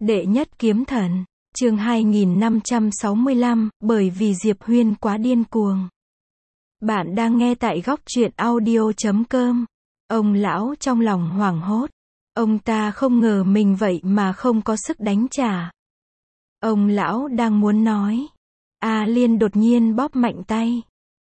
Đệ nhất kiếm thần, chương 2565, bởi vì Diệp Huyên quá điên cuồng. Bạn đang nghe tại góc truyện audio.com. Ông lão trong lòng hoảng hốt. Ông ta không ngờ mình vậy mà không có sức đánh trả. Ông lão đang muốn nói. A Liên đột nhiên bóp mạnh tay.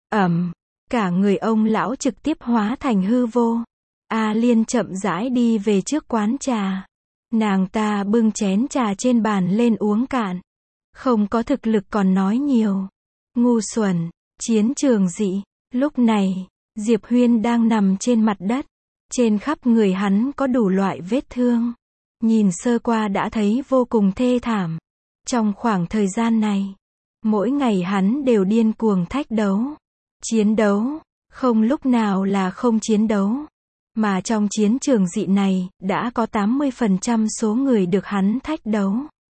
Cả người ông lão trực tiếp hóa thành hư vô. A Liên chậm rãi đi về trước quán trà. Nàng ta bưng chén trà trên bàn lên uống cạn. Không có thực lực còn nói nhiều. Ngu xuẩn, chiến trường dị. Lúc này, Diệp Huyên đang nằm trên mặt đất. Trên khắp người hắn có đủ loại vết thương. Nhìn sơ qua đã thấy vô cùng thê thảm. Trong khoảng thời gian này, mỗi ngày hắn đều điên cuồng thách đấu. Chiến đấu, không lúc nào là không chiến đấu. Mà trong chiến trường dị này, đã có 80% số người được hắn thách đấu.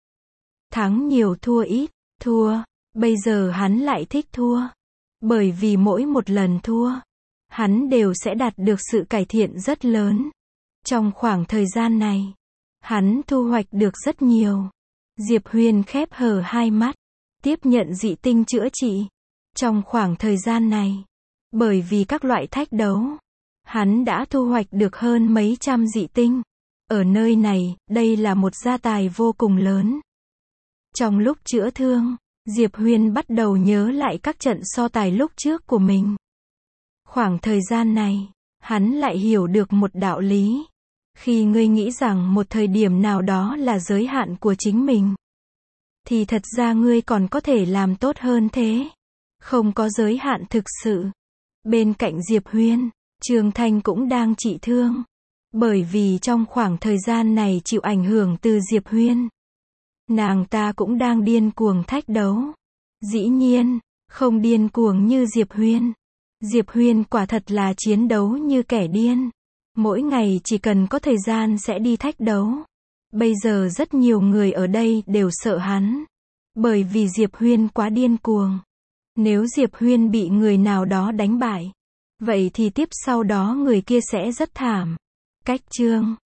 Thắng nhiều thua ít, thua. Bây giờ hắn lại thích thua. Bởi vì mỗi một lần thua, hắn đều sẽ đạt được sự cải thiện rất lớn. Trong khoảng thời gian này, hắn thu hoạch được rất nhiều. Diệp Huyên khép hờ hai mắt, tiếp nhận dị tinh chữa trị. Trong khoảng thời gian này, bởi vì các loại thách đấu, hắn đã thu hoạch được hơn mấy trăm dị tinh. Ở nơi này, đây là một gia tài vô cùng lớn. Trong lúc chữa thương, Diệp Huyên bắt đầu nhớ lại các trận so tài lúc trước của mình. Khoảng thời gian này, hắn lại hiểu được một đạo lý. Khi ngươi nghĩ rằng một thời điểm nào đó là giới hạn của chính mình, thì thật ra ngươi còn có thể làm tốt hơn thế. Không có giới hạn thực sự. Bên cạnh Diệp Huyên, Trương Thanh cũng đang trị thương. Bởi vì trong khoảng thời gian này chịu ảnh hưởng từ Diệp Huyên, nàng ta cũng đang điên cuồng thách đấu. Dĩ nhiên, không điên cuồng như Diệp Huyên. Diệp Huyên quả thật là chiến đấu như kẻ điên. Mỗi ngày chỉ cần có thời gian sẽ đi thách đấu. Bây giờ rất nhiều người ở đây đều sợ hắn. Bởi vì Diệp Huyên quá điên cuồng. Nếu Diệp Huyên bị người nào đó đánh bại, vậy thì tiếp sau đó người kia sẽ rất thảm. Cách chương